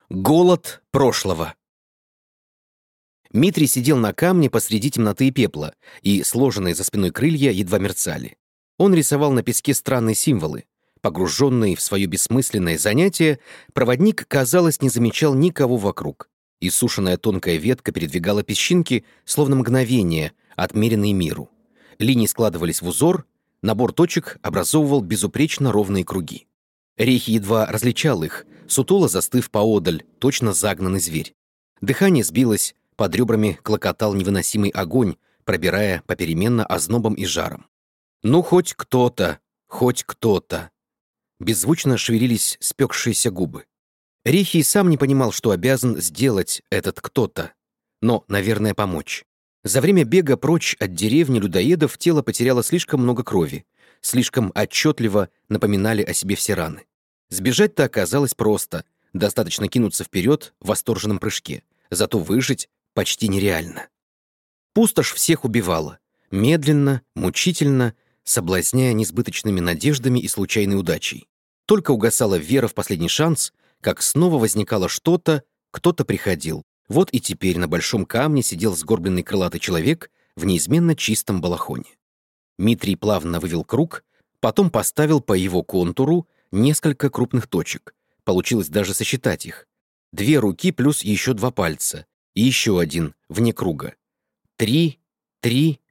Голод прошлого. Митрий сидел на камне посреди темноты и пепла, и сложенные за спиной крылья едва мерцали. Он рисовал на песке странные символы. Погруженный в свое бессмысленное занятие, проводник, казалось, не замечал никого вокруг. Иссушенная тонкая ветка передвигала песчинки, словно мгновение, отмеренные миру. Линии складывались в узор, набор точек образовывал безупречно ровные круги. Рейхи едва различал их, сутуло застыв поодаль, точно загнанный зверь. Дыхание сбилось, под ребрами клокотал невыносимый огонь, пробирая попеременно ознобом и жаром. «Ну, хоть кто-то, хоть кто-то!» Беззвучно шевелились спекшиеся губы. Рейхи и сам не понимал, что обязан сделать этот кто-то, но, наверное, помочь. За время бега прочь от деревни людоедов тело потеряло слишком много крови, слишком отчетливо напоминали о себе все раны. Сбежать-то оказалось просто, достаточно кинуться вперед в восторженном прыжке, зато выжить почти нереально. Пустошь всех убивала, медленно, мучительно, соблазняя несбыточными надеждами и случайной удачей. Только угасала вера в последний шанс, как снова возникало что-то, кто-то приходил. Вот и теперь на большом камне сидел сгорбленный крылатый человек в неизменно чистом балахоне. Митрий плавно вывел круг, потом поставил по его контуру несколько крупных точек. Получилось даже сосчитать их. 2 руки плюс еще 2 пальца. И еще один, вне круга. 3, 3,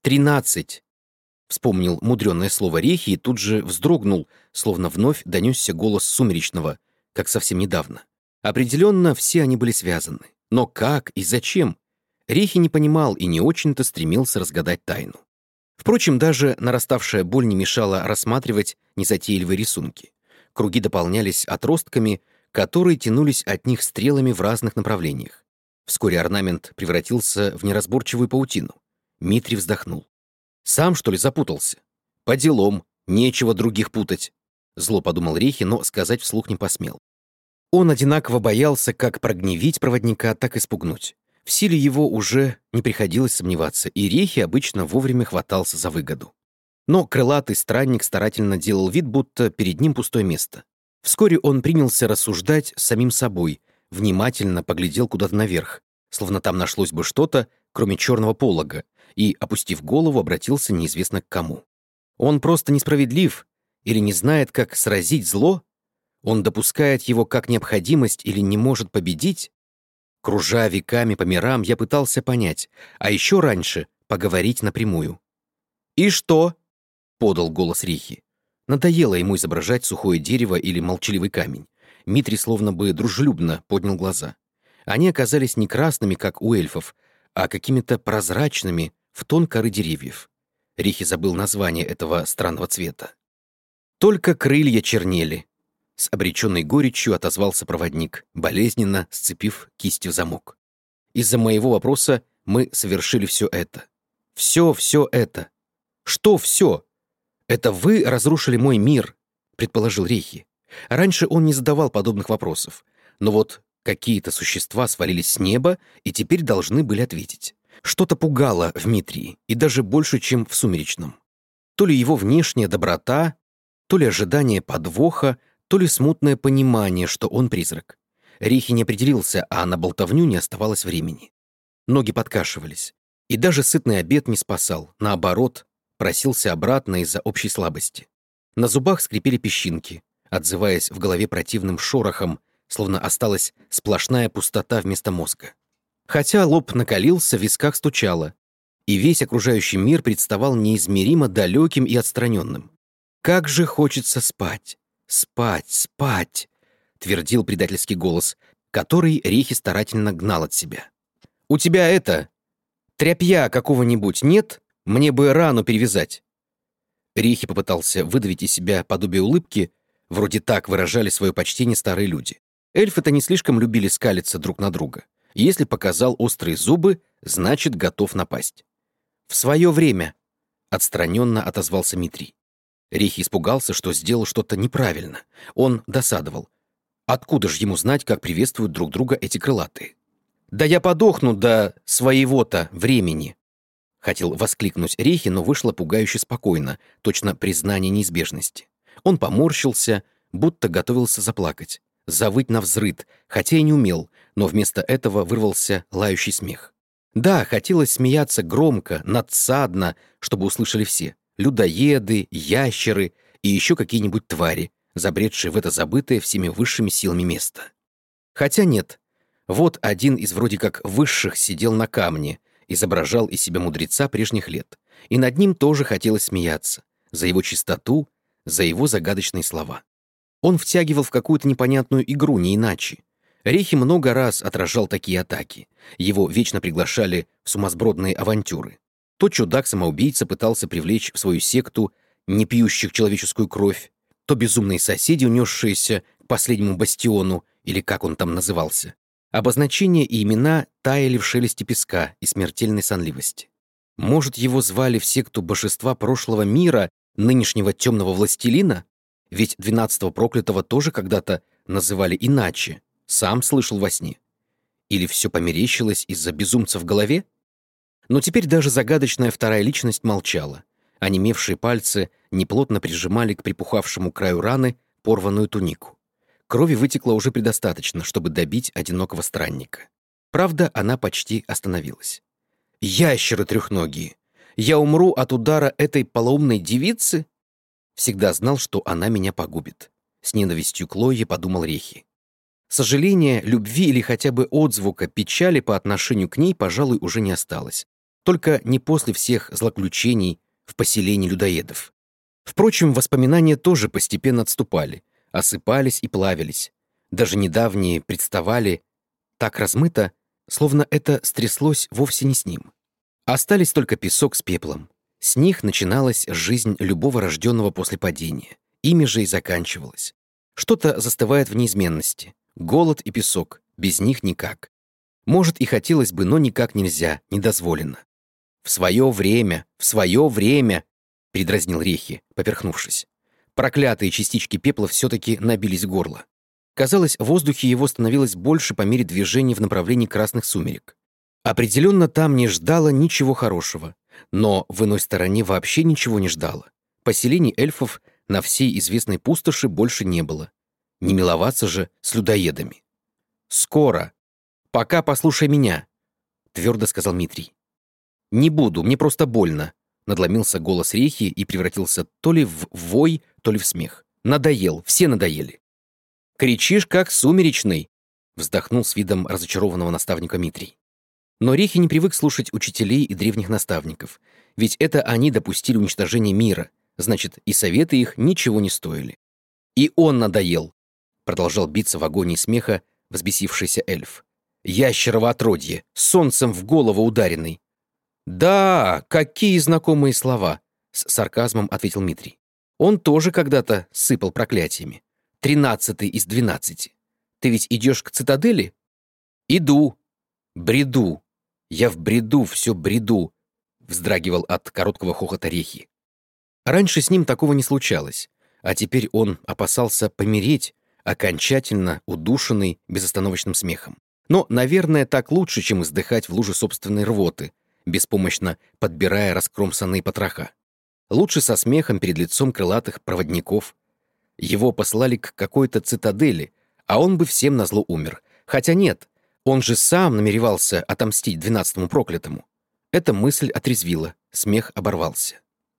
13. Вспомнил мудреное слово Рейхи и тут же вздрогнул, словно вновь донесся голос Сумеречного, как совсем недавно. Определенно, все они были связаны. Но как и зачем? Рейхи не понимал и не очень-то стремился разгадать тайну. Впрочем, даже нараставшая боль не мешала рассматривать незатейливые рисунки. Круги дополнялись отростками, которые тянулись от них стрелами в разных направлениях. Вскоре орнамент превратился в неразборчивую паутину. Митрий вздохнул. «Сам, что ли, запутался? По делам, нечего других путать», — зло подумал Рейхи, но сказать вслух не посмел. Он одинаково боялся как прогневить проводника, так и спугнуть. В силе его уже не приходилось сомневаться, и Рейхи обычно вовремя хватался за выгоду. Но крылатый странник старательно делал вид, будто перед ним пустое место. Вскоре он принялся рассуждать с самим собой, внимательно поглядел куда-то наверх, словно там нашлось бы что-то, кроме черного полога, и, опустив голову, обратился неизвестно к кому. Он просто несправедлив или не знает, как сразить зло? Он допускает его как необходимость или не может победить? Кружа веками по мирам, я пытался понять, а еще раньше поговорить напрямую. «И что?» — подал голос Рейхи. Надоело ему изображать сухое дерево или молчаливый камень. Митрий словно бы дружелюбно поднял глаза. Они оказались не красными, как у эльфов, а какими-то прозрачными в тон коры деревьев. Рейхи забыл название этого странного цвета. Только крылья чернели. С обреченной горечью отозвался проводник, болезненно сцепив кистью в замок. Из-за моего вопроса мы совершили все это. Все это. Что все? Это вы разрушили мой мир, предположил Рейхи. Раньше он не задавал подобных вопросов. Но вот какие-то существа свалились с неба и теперь должны были ответить. Что-то пугало в Митрии, и даже больше, чем в Сумеречном. То ли его внешняя доброта, то ли ожидание подвоха, то ли смутное понимание, что он призрак. Рейхи не определился, а на болтовню не оставалось времени. Ноги подкашивались. И даже сытный обед не спасал, наоборот, просился обратно из-за общей слабости. На зубах скрипели песчинки, отзываясь в голове противным шорохом, словно осталась сплошная пустота вместо мозга. Хотя лоб накалился, в висках стучало, и весь окружающий мир представал неизмеримо далеким и отстраненным. «Как же хочется спать! Спать, спать!» — твердил предательский голос, который Рейхи старательно гнал от себя. «У тебя тряпья какого-нибудь нет? Мне бы рану перевязать». Рейхи попытался выдавить из себя подобие улыбки, вроде так выражали свое почтение старые люди. Эльфы-то не слишком любили скалиться друг на друга. Если показал острые зубы, значит, готов напасть. «В свое время», — отстраненно отозвался Митрий. Рейхи испугался, что сделал что-то неправильно. Он досадовал. Откуда же ему знать, как приветствуют друг друга эти крылатые? «Да я подохну до своего-то времени!» Хотел воскликнуть Рейхи, но вышло пугающе спокойно, точно признание неизбежности. Он поморщился, будто готовился заплакать. завыть навзрыд, хотя и не умел, но вместо этого вырвался лающий смех. Да, хотелось смеяться громко, надсадно, чтобы услышали все. Людоеды, ящеры и еще какие-нибудь твари, забредшие в это забытое всеми высшими силами место. Хотя нет. Вот один из вроде как высших сидел на камне, изображал из себя мудреца прежних лет, и над ним тоже хотелось смеяться, за его чистоту, за его загадочные слова. Он втягивал в какую-то непонятную игру, не иначе. Рехи много раз отражал такие атаки. Его вечно приглашали в сумасбродные авантюры. То чудак-самоубийца пытался привлечь в свою секту не пьющих человеческую кровь, то безумные соседи, унесшиеся к последнему бастиону, или как он там назывался. Обозначения и имена таяли в шелесте песка и смертельной сонливости. Может, его звали в секту божества прошлого мира, нынешнего темного властелина? Ведь 12-го проклятого тоже когда-то называли иначе. Сам слышал во сне. Или все померещилось из-за безумца в голове? Но теперь даже загадочная вторая личность молчала. Онемевшие пальцы неплотно прижимали к припухавшему краю раны порванную тунику. Крови вытекло уже предостаточно, чтобы добить одинокого странника. Правда, она почти остановилась. «Ящеры трехногие! Я умру от удара этой полоумной девицы?» Всегда знал, что она меня погубит. С ненавистью к Лойе подумал Рехи. Сожаления, любви или хотя бы отзвука печали по отношению к ней, пожалуй, уже не осталось. Только не после всех злоключений в поселении людоедов. Впрочем, воспоминания тоже постепенно отступали, осыпались и плавились. Даже недавние представали так размыто, словно это стряслось вовсе не с ним. Остались только песок с пеплом. С них начиналась жизнь любого рожденного после падения. Ими же и заканчивалась. Что-то застывает в неизменности. Голод и песок. Без них никак. Может, и хотелось бы, но никак нельзя, недозволено. «В свое время, — передразнил Рехи, поперхнувшись. Проклятые частички пепла все-таки набились в горло. Казалось, в воздухе его становилось больше по мере движения в направлении красных сумерек. Определенно там не ждало ничего хорошего, но в иной стороне вообще ничего не ждало. Поселений эльфов на всей известной пустоши больше не было. Не миловаться же с людоедами. «Скоро. Пока послушай меня», — твердо сказал Митрий. «Не буду, мне просто больно», — надломился голос Рехи и превратился то ли в вой, то ли в смех. «Надоел, все надоели». «Кричишь, как сумеречный», — вздохнул с видом разочарованного наставника Митрий. Но Рехи не привык слушать учителей и древних наставников, ведь это они допустили уничтожение мира, значит, и советы их ничего не стоили. «И он надоел», — продолжал биться в агонии смеха взбесившийся эльф. «Ящерово отродье, солнцем в голову ударенный». «Да, какие знакомые слова!» — с сарказмом ответил Митрий. «Он тоже когда-то сыпал проклятиями. 13-й из 12. Ты ведь идешь к цитадели?» «Иду. Бреду. Я в бреду, все бреду», — вздрагивал от короткого хохота Рехи. Раньше с ним такого не случалось, а теперь он опасался помереть, окончательно удушенный безостановочным смехом. Но, наверное, так лучше, чем издыхать в луже собственной рвоты, беспомощно подбирая раскромсанные потроха. Лучше со смехом перед лицом крылатых проводников. Его послали к какой-то цитадели, а он бы всем назло умер. Хотя нет, он же сам намеревался отомстить 12-му проклятому. Эта мысль отрезвила, смех оборвался.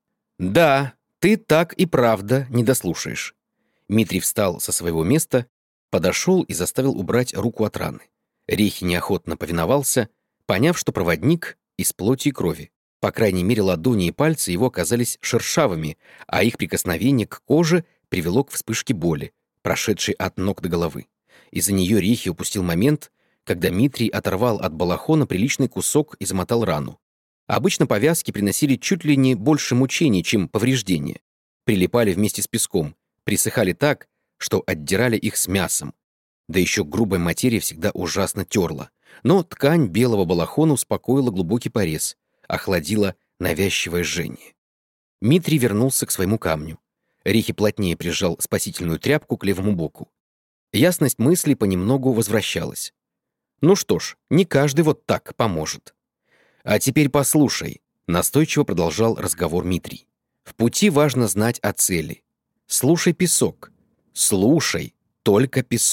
«Да, ты так и правда не дослушаешь». Митрий встал со своего места, подошел и заставил убрать руку от раны. Рехи неохотно повиновался, поняв, что проводник из плоти и крови. По крайней мере, ладони и пальцы его оказались шершавыми, а их прикосновение к коже привело к вспышке боли, прошедшей от ног до головы. Из-за нее Рехи упустил момент, когда Митрий оторвал от балахона приличный кусок и замотал рану. Обычно повязки приносили чуть ли не больше мучений, чем повреждения. Прилипали вместе с песком, присыхали так, что отдирали их с мясом. Да еще грубая материя всегда ужасно терла. Но ткань белого балахона успокоила глубокий порез, охладила навязчивое жжение. Митрий вернулся к своему камню. Рехи плотнее прижал спасительную тряпку к левому боку. Ясность мысли понемногу возвращалась. Ну что ж, не каждый вот так поможет. «А теперь послушай», — настойчиво продолжал разговор Митрий. «В пути важно знать о цели. Слушай песок. Слушай только песок.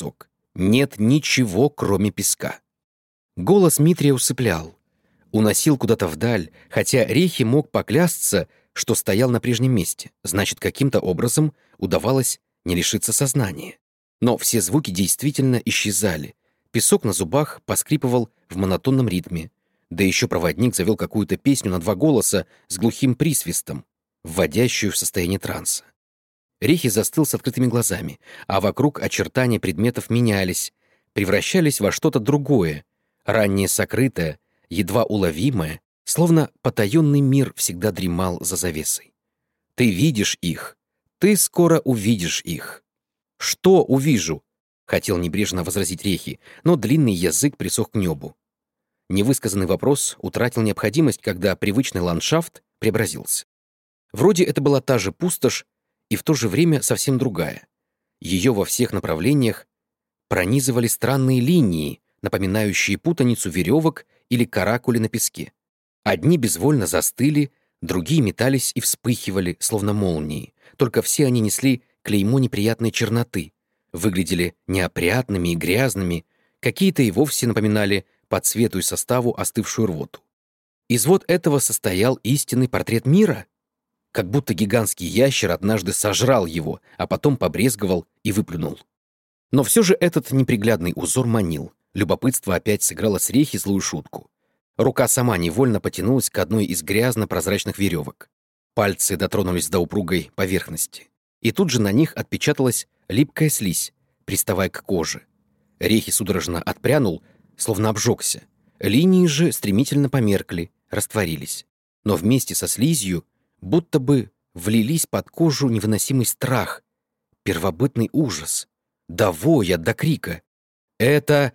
Нет ничего, кроме песка. Голос Митрия усыплял, уносил куда-то вдаль, хотя Рехи мог поклясться, что стоял на прежнем месте, значит, каким-то образом удавалось не лишиться сознания. Но все звуки действительно исчезали. Песок на зубах поскрипывал в монотонном ритме, да еще проводник завел какую-то песню на 2 голоса с глухим присвистом, вводящую в состояние транса. Рехи застыл с открытыми глазами, а вокруг очертания предметов менялись, превращались во что-то другое, ранее сокрытое, едва уловимое, словно потаенный мир всегда дремал за завесой. Ты видишь их, ты скоро увидишь их. «Что увижу?» — хотел небрежно возразить Рехи, но длинный язык присох к небу. Невысказанный вопрос утратил необходимость, когда привычный ландшафт преобразился. Вроде это была та же пустошь, и в то же время совсем другая. Ее во всех направлениях пронизывали странные линии, напоминающие путаницу веревок или каракули на песке. Одни безвольно застыли, другие метались и вспыхивали, словно молнии, только все они несли клеймо неприятной черноты, выглядели неопрятными и грязными, какие-то и вовсе напоминали по цвету и составу остывшую рвоту. Из вот этого состоял истинный портрет мира? Как будто гигантский ящер однажды сожрал его, а потом побрезговал и выплюнул. Но все же этот неприглядный узор манил. Любопытство опять сыграло с Рехи злую шутку. Рука сама невольно потянулась к одной из грязно-прозрачных веревок. Пальцы дотронулись до упругой поверхности. И тут же на них отпечаталась липкая слизь, приставая к коже. Рехи судорожно отпрянул, словно обжегся. Линии же стремительно померкли, растворились. Но вместе со слизью будто бы влились под кожу невыносимый страх, первобытный ужас, до воя, до крика. Это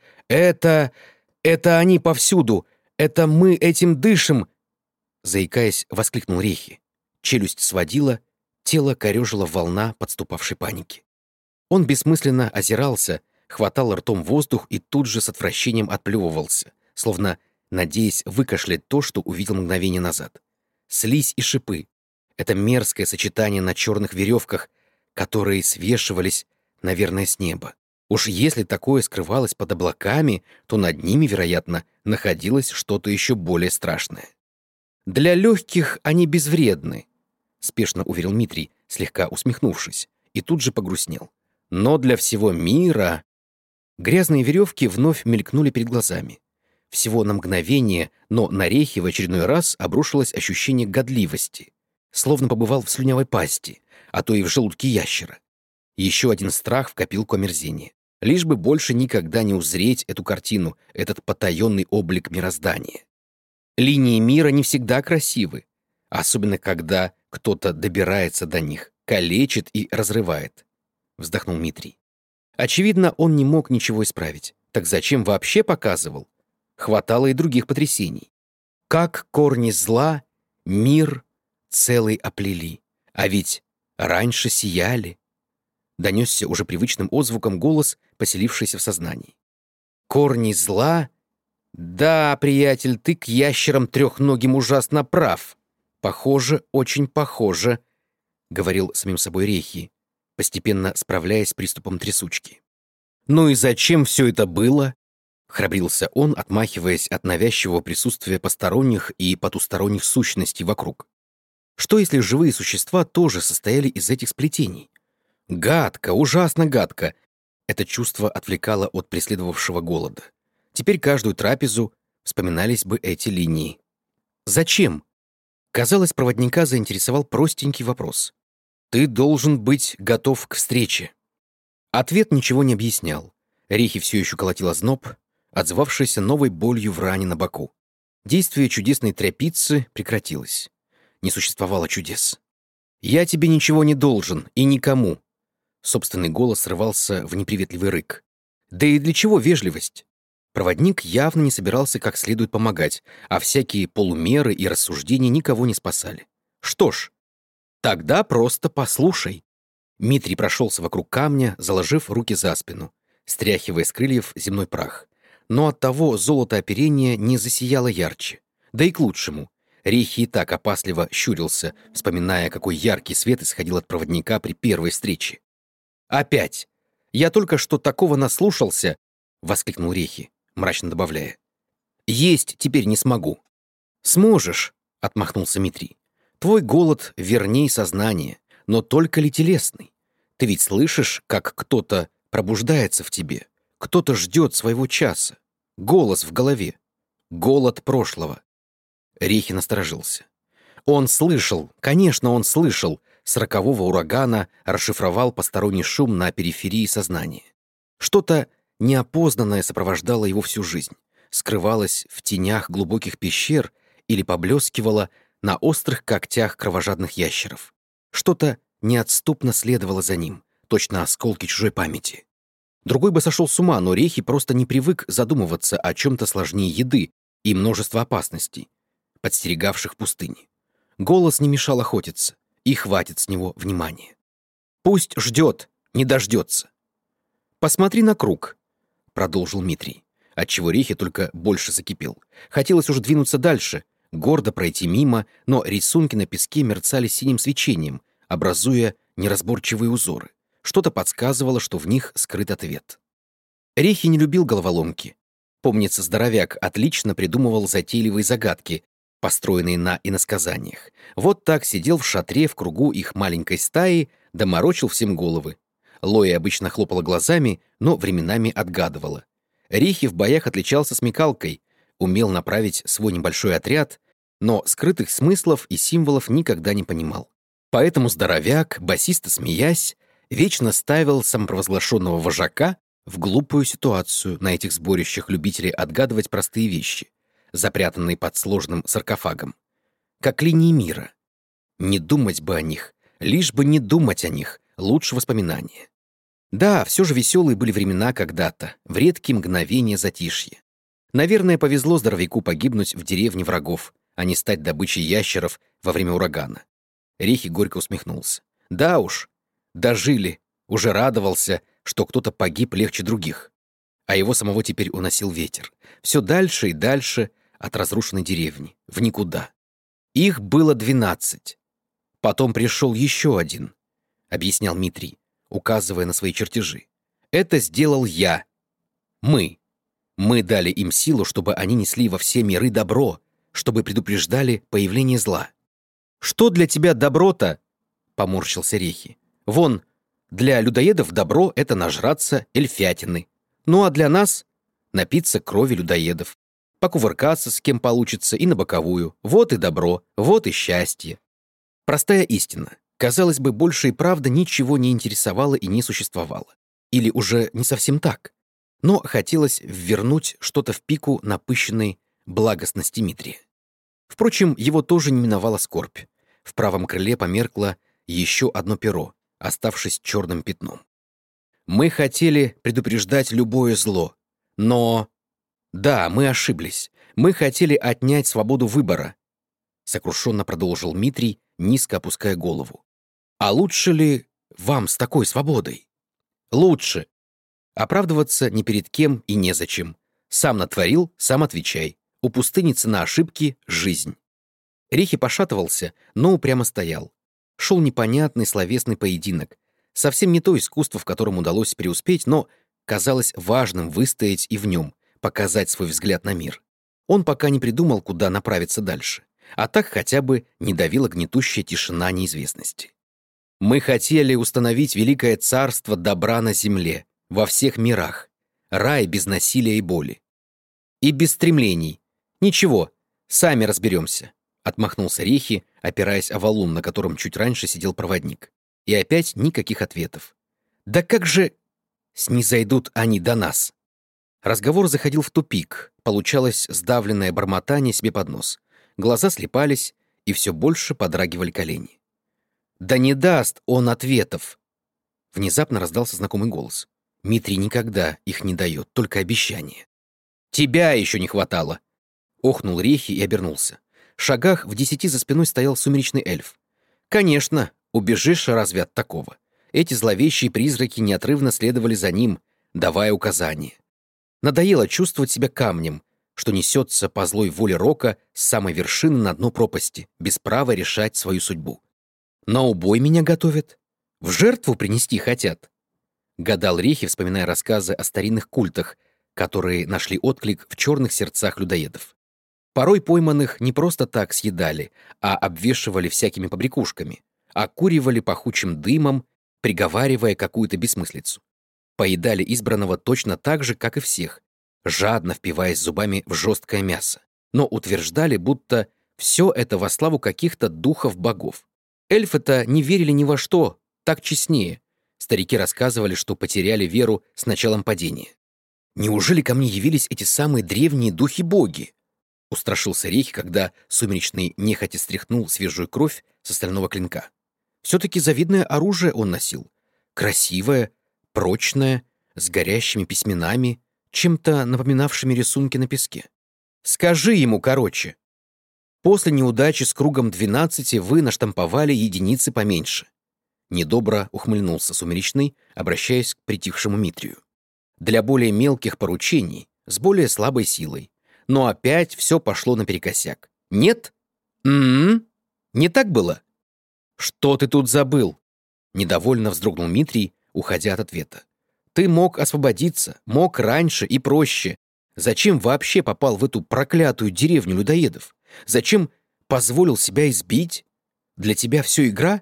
они повсюду! Это мы этим дышим!» Заикаясь, воскликнул Рехи. Челюсть сводила, тело корёжила волна подступавшей паники. Он бессмысленно озирался, хватал ртом воздух и тут же с отвращением отплевывался, словно надеясь выкашлять то, что увидел мгновение назад. Слизь и шипы. Это мерзкое сочетание на черных веревках, которые свешивались, наверное, с неба. Уж если такое скрывалось под облаками, то над ними, вероятно, находилось что-то еще более страшное. «Для легких они безвредны», — спешно уверил Митрий, слегка усмехнувшись, и тут же погрустнел. «Но для всего мира...» Грязные веревки вновь мелькнули перед глазами. Всего на мгновение, но на Рехи в очередной раз обрушилось ощущение годливости, словно побывал в слюнявой пасти, а то и в желудке ящера. Еще один страх в копилку омерзения. Лишь бы больше никогда не узреть эту картину, этот потаенный облик мироздания. Линии мира не всегда красивы, особенно когда кто-то добирается до них, калечит и разрывает, вздохнул Митрий. Очевидно, он не мог ничего исправить. Так зачем вообще показывал? Хватало и других потрясений. Как корни зла мир целый оплели, а ведь раньше сияли. Донесся уже привычным отзвуком голос, поселившийся в сознании. Корни зла? Да, приятель, ты к ящерам трехногим ужасно прав. Похоже, очень похоже, говорил самим собой Рехи, постепенно справляясь с приступом трясучки. Ну и зачем все это было? Храбрился он, отмахиваясь от навязчивого присутствия посторонних и потусторонних сущностей вокруг. Что если живые существа тоже состояли из этих сплетений? Гадко, ужасно гадко. Это чувство отвлекало от преследовавшего голода. Теперь каждую трапезу вспоминались бы эти линии. Зачем? Казалось, проводника заинтересовал простенький вопрос. Ты должен быть готов к встрече. Ответ ничего не объяснял. Рехи все еще колотил озноб, отзывавшийся новой болью в ране на боку. Действие чудесной тряпицы прекратилось. Не существовало чудес. «Я тебе ничего не должен, и никому». Собственный голос срывался в неприветливый рык. Да и для чего вежливость? Проводник явно не собирался как следует помогать, а всякие полумеры и рассуждения никого не спасали. Что ж, тогда просто послушай. Митрий прошелся вокруг камня, заложив руки за спину, стряхивая с крыльев земной прах. Но оттого золото оперения не засияло ярче. Да и к лучшему. Рехи и так опасливо щурился, вспоминая, какой яркий свет исходил от проводника при первой встрече. Опять! Я только что такого наслушался!» — воскликнул Рехи, мрачно добавляя. «Есть теперь не смогу». «Сможешь», — отмахнулся Митрий. «Твой голод верней сознания, но только ли телесный? Ты ведь слышишь, как кто-то пробуждается в тебе, кто-то ждет своего часа. Голос в голове. Голод прошлого». Рехи насторожился. Он слышал, конечно, он слышал, с рокового урагана расшифровал посторонний шум на периферии сознания. Что-то неопознанное сопровождало его всю жизнь, скрывалось в тенях глубоких пещер или поблескивало на острых когтях кровожадных ящеров. Что-то неотступно следовало за ним, точно осколки чужой памяти. Другой бы сошел с ума, но Рехи просто не привык задумываться о чем-то сложнее еды и множества опасностей, подстерегавших пустыни. Голос не мешал охотиться, и хватит с него внимания. «Пусть ждет, не дождется». «Посмотри на круг», — продолжил Митрий, отчего Рехи только больше закипел. Хотелось уже двинуться дальше, гордо пройти мимо, но рисунки на песке мерцали синим свечением, образуя неразборчивые узоры. Что-то подсказывало, что в них скрыт ответ. Рехи не любил головоломки. Помнится, здоровяк отлично придумывал затейливые загадки, построенные на иносказаниях. Вот так сидел в шатре в кругу их маленькой стаи, да морочил всем головы. Лоя обычно хлопала глазами, но временами отгадывала. Рехи в боях отличался смекалкой, умел направить свой небольшой отряд, но скрытых смыслов и символов никогда не понимал. Поэтому здоровяк, басисто смеясь, вечно ставил самопровозглашенного вожака в глупую ситуацию на этих сборищах любителей отгадывать простые вещи, запрятанные под сложным саркофагом. Как линии мира. Не думать бы о них, лишь бы не думать о них, лучше воспоминания. Да, все же веселые были времена когда-то, в редкие мгновения затишья. Наверное, повезло здоровяку погибнуть в деревне врагов, а не стать добычей ящеров во время урагана. Рехи горько усмехнулся. Да уж, дожили, уже радовался, что кто-то погиб легче других. А его самого теперь уносил ветер. Все дальше и дальше от разрушенной деревни, в никуда. Их было 12. Потом пришел еще один, объяснял Митрий, указывая на свои чертежи. Это сделал я. Мы. Мы дали им силу, чтобы они несли во все миры добро, чтобы предупреждали появление зла. «Что для тебя добро-то?» — поморщился Рехи. «Вон, для людоедов добро — это нажраться эльфятины. Ну а для нас — напиться крови людоедов, покувыркаться с кем получится и на боковую. Вот и добро, вот и счастье». Простая истина. Казалось бы, больше и правда ничего не интересовало и не существовало. Или уже не совсем так. Но хотелось ввернуть что-то в пику напыщенной благостности Митрия. Впрочем, его тоже не миновала скорбь. В правом крыле померкло еще одно перо, оставшись черным пятном. Мы хотели предупреждать любое зло, но... Да, мы ошиблись. Мы хотели отнять свободу выбора, сокрушенно продолжил Митрий, низко опуская голову. А лучше ли вам с такой свободой? Лучше. Оправдываться ни перед кем и незачем. Сам натворил, сам отвечай. У пустыни цена ошибки — жизнь. Рехи пошатывался, но упрямо стоял. Шел непонятный словесный поединок. Совсем не то искусство, в котором удалось преуспеть, но казалось важным выстоять и в нем, показать свой взгляд на мир. Он пока не придумал, куда направиться дальше. А так хотя бы не давила гнетущая тишина неизвестности. Мы хотели установить великое царство добра на земле, во всех мирах. Рай без насилия и боли. И без стремлений. Ничего, сами разберемся. Отмахнулся Рехи, опираясь о валун, на котором чуть раньше сидел проводник. И опять никаких ответов. Да как же снизойдут они до нас? Разговор заходил в тупик. Получалось сдавленное бормотание себе под нос. Глаза слипались, и все больше подрагивали колени. «Да не даст он ответов!» Внезапно раздался знакомый голос. Митрий никогда их не дает, только обещания. «Тебя еще не хватало!» Охнул Рехи и обернулся. В шагах в 10 за спиной стоял сумеречный эльф. «Конечно, убежишь разве от такого?» Эти зловещие призраки неотрывно следовали за ним, давая указания. Надоело чувствовать себя камнем, что несется по злой воле Рока с самой вершины на дно пропасти, без права решать свою судьбу. На убой меня готовят? В жертву принести хотят? Гадал Рехи, вспоминая рассказы о старинных культах, которые нашли отклик в черных сердцах людоедов. Порой пойманных не просто так съедали, а обвешивали всякими побрякушками, окуривали пахучим дымом, приговаривая какую-то бессмыслицу. Поедали избранного точно так же, как и всех, жадно впиваясь зубами в жесткое мясо, но утверждали, будто все это во славу каких-то духов-богов. Эльфы-то не верили ни во что, так честнее. Старики рассказывали, что потеряли веру с началом падения. «Неужели ко мне явились эти самые древние духи-боги?» Устрашился Рехи, когда Сумеречный нехотя стряхнул свежую кровь с остального клинка. Все-таки завидное оружие он носил. Красивое, прочное, с горящими письменами, чем-то напоминавшими рисунки на песке. «Скажи ему короче. После неудачи с кругом 12 вы наштамповали единицы поменьше». Недобро ухмыльнулся Сумеречный, обращаясь к притихшему Митрию. «Для более мелких поручений, с более слабой силой. Но опять все пошло наперекосяк. Нет? Не так было?» «Что ты тут забыл?» Недовольно вздрогнул Митрий, уходя от ответа. «Ты мог освободиться, мог раньше и проще. Зачем вообще попал в эту проклятую деревню людоедов? Зачем позволил себя избить? Для тебя все игра?»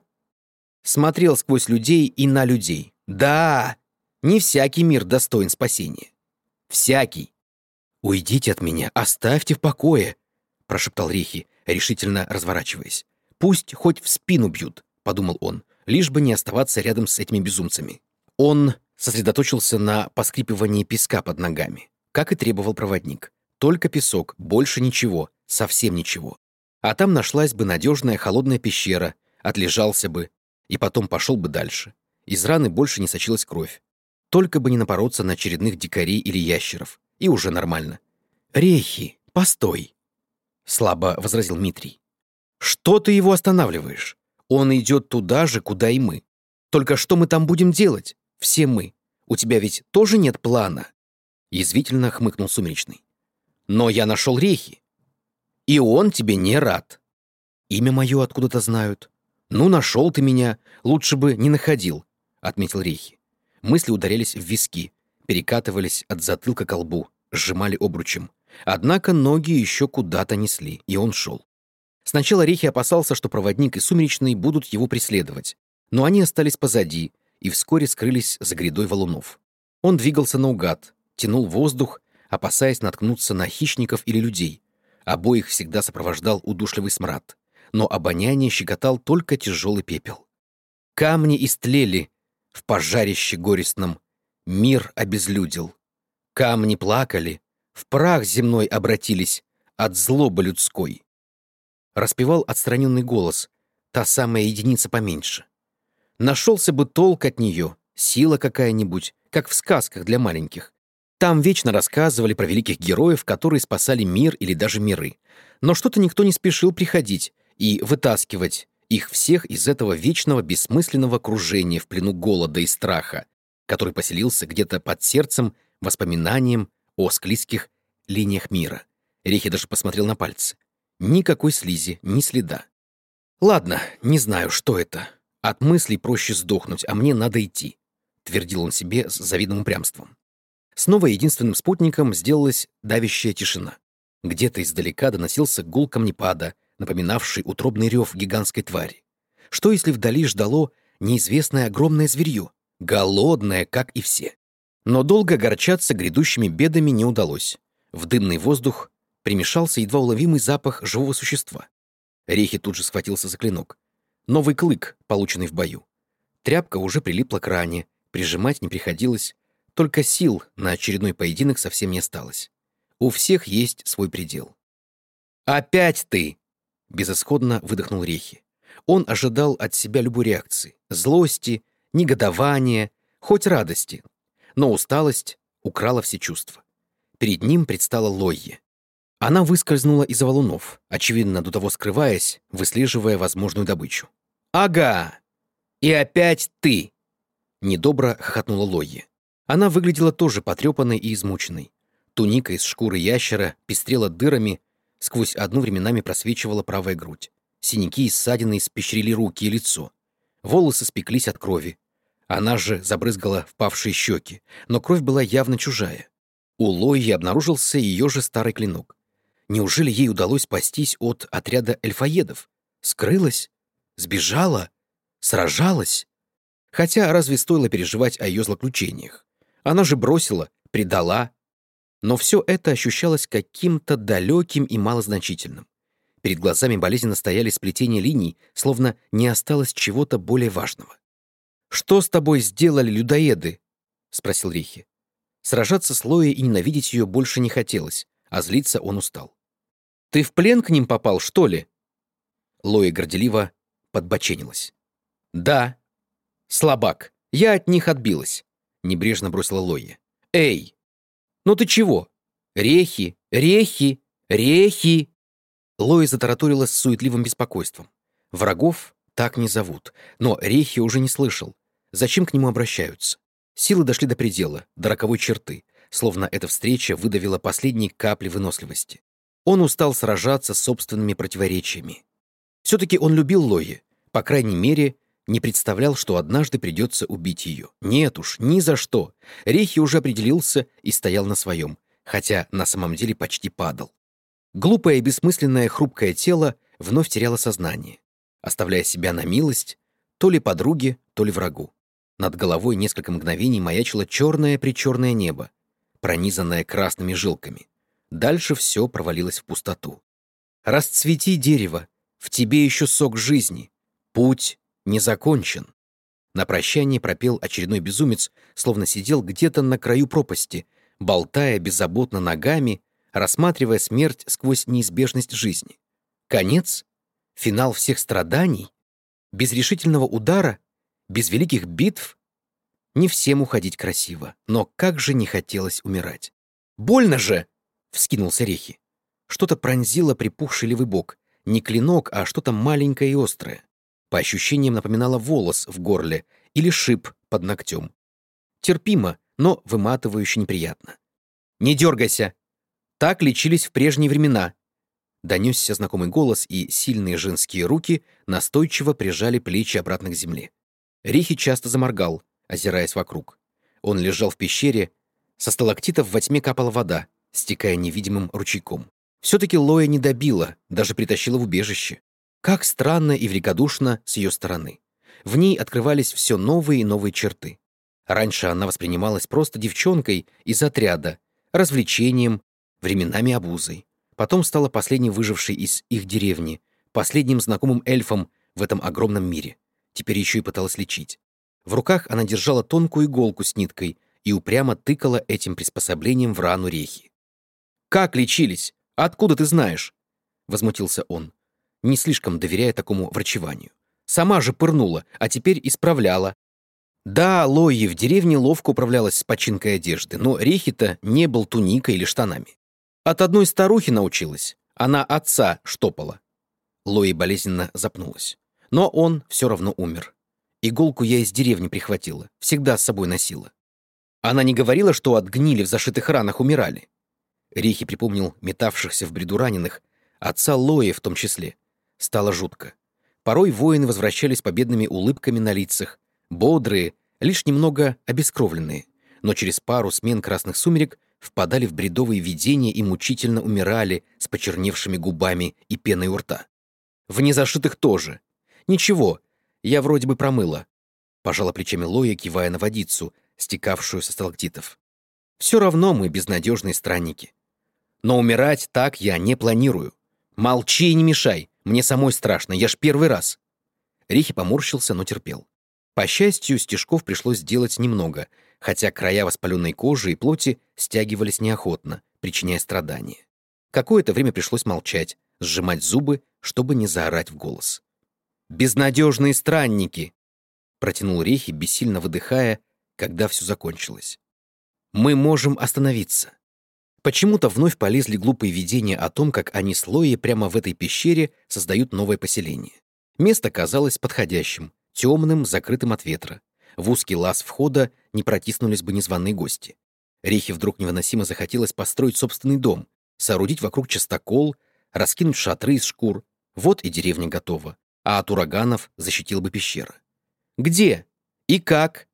Смотрел сквозь людей и на людей. Да, не всякий мир достоин спасения. Всякий. «Уйдите от меня, оставьте в покое», — прошептал Рехи, решительно разворачиваясь. «Пусть хоть в спину бьют», — подумал он, лишь бы не оставаться рядом с этими безумцами. Он сосредоточился на поскрипывании песка под ногами, как и требовал проводник. Только песок, больше ничего, совсем ничего. А там нашлась бы надежная холодная пещера, отлежался бы, и потом пошел бы дальше. Из раны больше не сочилась кровь. Только бы не напороться на очередных дикарей или ящеров. И уже нормально. «Рехи, постой!» — слабо возразил Митрий. «Что ты его останавливаешь? Он идет туда же, куда и мы. Только что мы там будем делать? Все мы. У тебя ведь тоже нет плана?» Язвительно хмыкнул Сумеречный. «Но я нашел Рехи. И он тебе не рад. Имя мое откуда-то знают. Ну, нашел ты меня, лучше бы не находил», — отметил Рехи. Мысли ударялись в виски, перекатывались от затылка к лбу, сжимали обручем. Однако ноги еще куда-то несли, и он шел. Сначала Рехи опасался, что проводник и Сумеречный будут его преследовать, но они остались позади и вскоре скрылись за грядой валунов. Он двигался наугад, тянул воздух, опасаясь наткнуться на хищников или людей. Обоих всегда сопровождал удушливый смрад, но обоняние щекотал только тяжелый пепел. Камни истлели в пожарище горестном, мир обезлюдил. Камни плакали, в прах земной обратились от злобы людской. Распевал отстраненный голос, та самая единица поменьше. Нашелся бы толк от нее, сила какая-нибудь, как в сказках для маленьких. Там вечно рассказывали про великих героев, которые спасали мир или даже миры. Но что-то никто не спешил приходить и вытаскивать их всех из этого вечного бессмысленного кружения в плену голода и страха, который поселился где-то под сердцем воспоминанием о склизких линиях мира. Рехи даже посмотрел на пальцы. Никакой слизи, ни следа. «Ладно, не знаю, что это. От мыслей проще сдохнуть, а мне надо идти», — твердил он себе с завидным упрямством. Снова единственным спутником сделалась давящая тишина. Где-то издалека доносился гул камнепада, напоминавший утробный рев гигантской твари. Что если вдали ждало неизвестное огромное зверье, голодное, как и все? Но долго огорчаться грядущими бедами не удалось. В дымный воздух примешался едва уловимый запах живого существа. Рехи тут же схватился за клинок. Новый клык, полученный в бою. Тряпка уже прилипла к ране, прижимать не приходилось, только сил на очередной поединок совсем не осталось. У всех есть свой предел. «Опять ты!» — безысходно выдохнул Рехи. Он ожидал от себя любой реакции — злости, негодования, хоть радости. Но усталость украла все чувства. Перед ним предстала Лойе. Она выскользнула из-за валунов, очевидно, до того скрываясь, выслеживая возможную добычу. «Ага! И опять ты!» Недобро хохотнула Лойе. Она выглядела тоже потрепанной и измученной. Туника из шкуры ящера пестрела дырами, сквозь одну временами просвечивала правая грудь. Синяки и ссадины испещрили руки и лицо. Волосы спеклись от крови. Она же забрызгала впавшие щеки, но кровь была явно чужая. У Лои обнаружился ее же старый клинок. Неужели ей удалось спастись от отряда эльфоедов? Скрылась? Сбежала? Сражалась? Хотя разве стоило переживать о ее злоключениях? Она же бросила, предала. Но все это ощущалось каким-то далеким и малозначительным. Перед глазами болезненно стояли сплетения линий, словно не осталось чего-то более важного. «Что с тобой сделали людоеды?» — спросил Рихи. Сражаться с Лоей и ненавидеть ее больше не хотелось, а злиться он устал. «Ты в плен к ним попал, что ли?» Лоя горделиво подбоченилась. «Да. Слабак. Я от них отбилась», — небрежно бросила Лоя. «Эй! Ну ты чего? Рехи, рехи, рехи!» Лоя затараторила с суетливым беспокойством. Врагов так не зовут, но Рехи уже не слышал. Зачем к нему обращаются? Силы дошли до предела, до роковой черты, словно эта встреча выдавила последние капли выносливости. Он устал сражаться с собственными противоречиями. Все-таки он любил Лои, по крайней мере, не представлял, что однажды придется убить ее. Нет уж, ни за что. Рехи уже определился и стоял на своем, хотя на самом деле почти падал. Глупое и бессмысленное хрупкое тело вновь теряло сознание, оставляя себя на милость то ли подруге, то ли врагу. Над головой несколько мгновений маячило черное-причерное небо, пронизанное красными жилками. Дальше все провалилось в пустоту. «Расцвети, дерево, в тебе еще сок жизни. Путь не закончен». На прощание пропел очередной безумец, словно сидел где-то на краю пропасти, болтая беззаботно ногами, рассматривая смерть сквозь неизбежность жизни. Конец? Финал всех страданий? Без решительного удара? Без великих битв? Не всем уходить красиво, но как же не хотелось умирать. «Больно же!» — вскинулся Рехи. Что-то пронзило припухший левый бок. Не клинок, а что-то маленькое и острое. По ощущениям напоминало волос в горле или шип под ногтем. Терпимо, но выматывающе неприятно. «Не дергайся! Так лечились в прежние времена!» Донесся знакомый голос, и сильные женские руки настойчиво прижали плечи обратно к земле. Рихи часто заморгал, озираясь вокруг. Он лежал в пещере, со сталактитов во тьме капала вода, стекая невидимым ручейком. Все-таки Лоя не добила, даже притащила в убежище. Как странно и великодушно с ее стороны. В ней открывались все новые и новые черты. Раньше она воспринималась просто девчонкой из отряда, развлечением, временами обузой. Потом стала последней выжившей из их деревни, последним знакомым эльфом в этом огромном мире. Теперь еще и пыталась лечить. В руках она держала тонкую иголку с ниткой и упрямо тыкала этим приспособлением в рану Рехи. «Как лечились? Откуда ты знаешь?» — возмутился он, не слишком доверяя такому врачеванию. «Сама же пырнула, а теперь исправляла». Да, Лои в деревне ловко управлялась с починкой одежды, но Рехи-то не был туникой или штанами. От одной старухи научилась. Она отца штопала. Лои болезненно запнулась. Но он все равно умер. Иголку я из деревни прихватила, всегда с собой носила. Она не говорила, что от гнили в зашитых ранах умирали. Рихи припомнил метавшихся в бреду раненых, отца Лои в том числе. Стало жутко. Порой воины возвращались с победными улыбками на лицах, бодрые, лишь немного обескровленные, но через пару смен красных сумерек впадали в бредовые видения и мучительно умирали с почерневшими губами и пеной у рта. В незашитых тоже. Ничего, я вроде бы промыла. Пожала плечами Лоя, кивая на водицу, стекавшую со сталактитов. Все равно мы безнадежные странники. Но умирать так я не планирую. Молчи и не мешай, мне самой страшно, я ж первый раз. Рихи поморщился, но терпел. По счастью, стежков пришлось сделать немного, хотя края воспаленной кожи и плоти стягивались неохотно, причиняя страдания. Какое-то время пришлось молчать, сжимать зубы, чтобы не заорать в голос. «Безнадежные странники!» — протянул Рехи, бессильно выдыхая, когда все закончилось. «Мы можем остановиться». Почему-то вновь полезли глупые видения о том, как они с Лоей прямо в этой пещере создают новое поселение. Место казалось подходящим, темным, закрытым от ветра. В узкий лаз входа не протиснулись бы незваные гости. Рехи вдруг невыносимо захотелось построить собственный дом, соорудить вокруг частокол, раскинуть шатры из шкур. Вот и деревня готова, а от ураганов защитила бы пещера. Где? И как?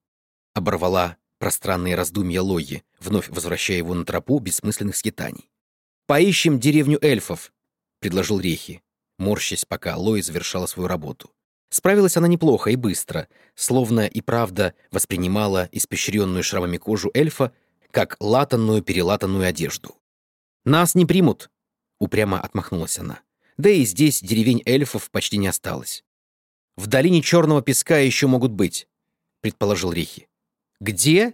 оборвала пространные раздумья Лои, вновь возвращая его на тропу бессмысленных скитаний. «Поищем деревню эльфов», — предложил Рехи, морщась, пока Лои завершала свою работу. Справилась она неплохо и быстро, словно и правда воспринимала испещренную шрамами кожу эльфа как латанную-перелатанную одежду. «Нас не примут», — упрямо отмахнулась она. «Да и здесь деревень эльфов почти не осталось». «В долине Черного Песка еще могут быть», — предположил Рехи. «Где?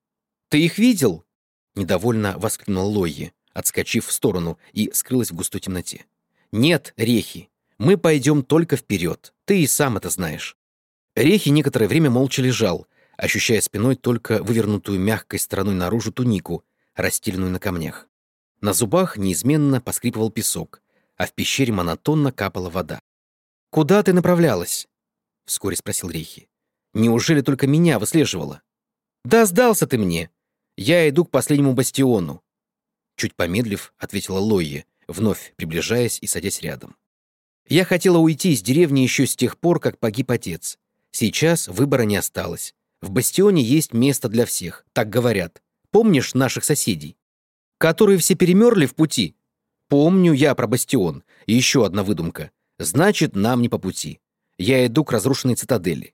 Ты их видел?» — недовольно воскликнула Лои, отскочив в сторону, и скрылась в густой темноте. «Нет, Рехи, мы пойдем только вперед, ты и сам это знаешь». Рехи некоторое время молча лежал, ощущая спиной только вывернутую мягкой стороной наружу тунику, расстеленную на камнях. На зубах неизменно поскрипывал песок, а в пещере монотонно капала вода. «Куда ты направлялась?» — вскоре спросил Рехи. «Неужели только меня выслеживала?» «Да сдался ты мне! Я иду к последнему бастиону!» Чуть помедлив, ответила Лои, вновь приближаясь и садясь рядом. «Я хотела уйти из деревни еще с тех пор, как погиб отец. Сейчас выбора не осталось. В бастионе есть место для всех, так говорят. Помнишь наших соседей? Которые все перемерли в пути? Помню я про бастион. И еще одна выдумка. Значит, нам не по пути. Я иду к разрушенной цитадели.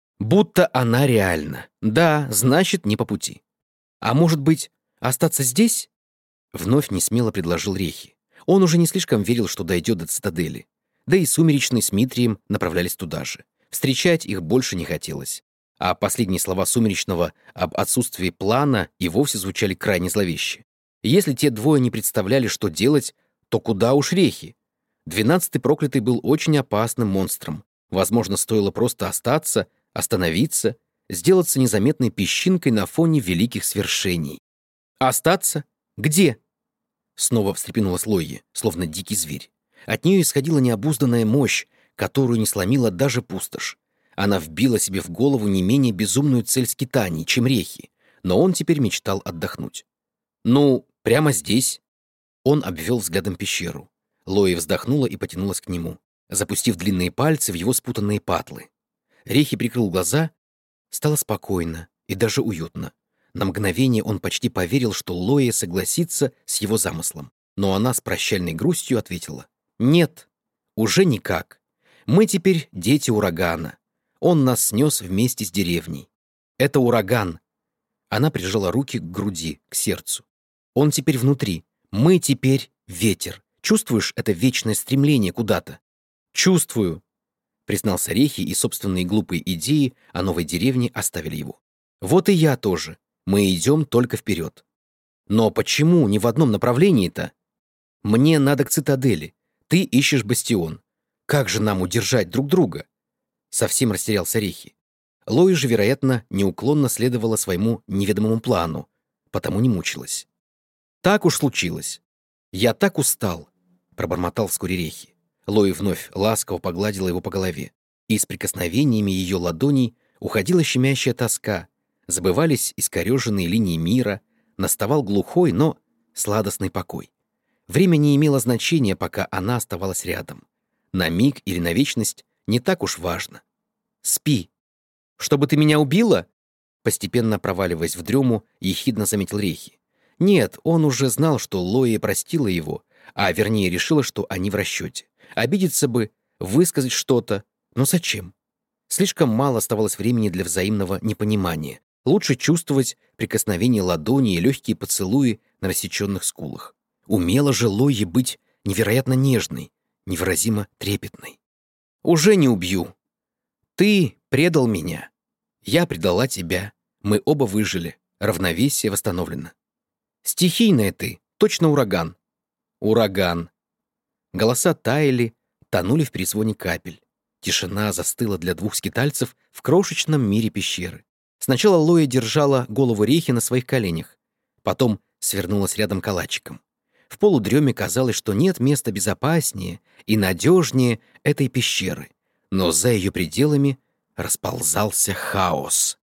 Будто она реальна. Да, значит, не по пути. А может быть, остаться здесь?» Вновь несмело предложил Рехи. Он уже не слишком верил, что дойдет до цитадели. Да и Сумеречный с Митрием направлялись туда же. Встречать их больше не хотелось. А последние слова Сумеречного об отсутствии плана и вовсе звучали крайне зловеще. Если те двое не представляли, что делать, то куда уж Рехи? 12-й проклятый был очень опасным монстром. Возможно, стоило просто остаться, остановиться, сделаться незаметной песчинкой на фоне великих свершений. «Остаться? Где?» Снова встрепенулась Лои, словно дикий зверь. От нее исходила необузданная мощь, которую не сломила даже пустошь. Она вбила себе в голову не менее безумную цель скитаний, чем Рехи, но он теперь мечтал отдохнуть. «Ну, прямо здесь». Он обвел взглядом пещеру. Лои вздохнула и потянулась к нему, запустив длинные пальцы в его спутанные патлы. Рехи прикрыл глаза. Стало спокойно и даже уютно. На мгновение он почти поверил, что Лои согласится с его замыслом. Но она с прощальной грустью ответила: «Нет, уже никак. Мы теперь дети урагана. Он нас снес вместе с деревней. Это ураган». Она прижала руки к груди, к сердцу. «Он теперь внутри. Мы теперь ветер. Чувствуешь это вечное стремление куда-то?» «Чувствую», — признался Рехи, и собственные глупые идеи о новой деревне оставили его. «Вот и я тоже. Мы идем только вперед». «Но почему не в одном направлении-то?» «Мне надо к цитадели. Ты ищешь бастион. Как же нам удержать друг друга?» Совсем растерялся Рехи. Лои же, вероятно, неуклонно следовала своему неведомому плану, потому не мучилась. «Так уж случилось. Я так устал», — пробормотал вскоре Рехи. Лои вновь ласково погладила его по голове, и с прикосновениями ее ладоней уходила щемящая тоска, забывались искореженные линии мира, наставал глухой, но сладостный покой. Время не имело значения, пока она оставалась рядом. На миг или на вечность не так уж важно. «Спи». «Чтобы ты меня убила?» Постепенно проваливаясь в дрему, ехидно заметил Рехи. Нет, он уже знал, что Лои простила его, а вернее решила, что они в расчете. Обидеться бы, высказать что-то, но зачем? Слишком мало оставалось времени для взаимного непонимания. Лучше чувствовать прикосновение ладони и легкие поцелуи на рассеченных скулах. Умела же Лои быть невероятно нежной, невыразимо трепетной. «Уже не убью. Ты предал меня. Я предала тебя. Мы оба выжили. Равновесие восстановлено. Стихийная ты, точно ураган». «Ураган». Голоса таяли, тонули в перезвоне капель. Тишина застыла для двух скитальцев в крошечном мире пещеры. Сначала Лоя держала голову Рехи на своих коленях, потом свернулась рядом калачиком. В полудреме казалось, что нет места безопаснее и надежнее этой пещеры, но за ее пределами расползался хаос.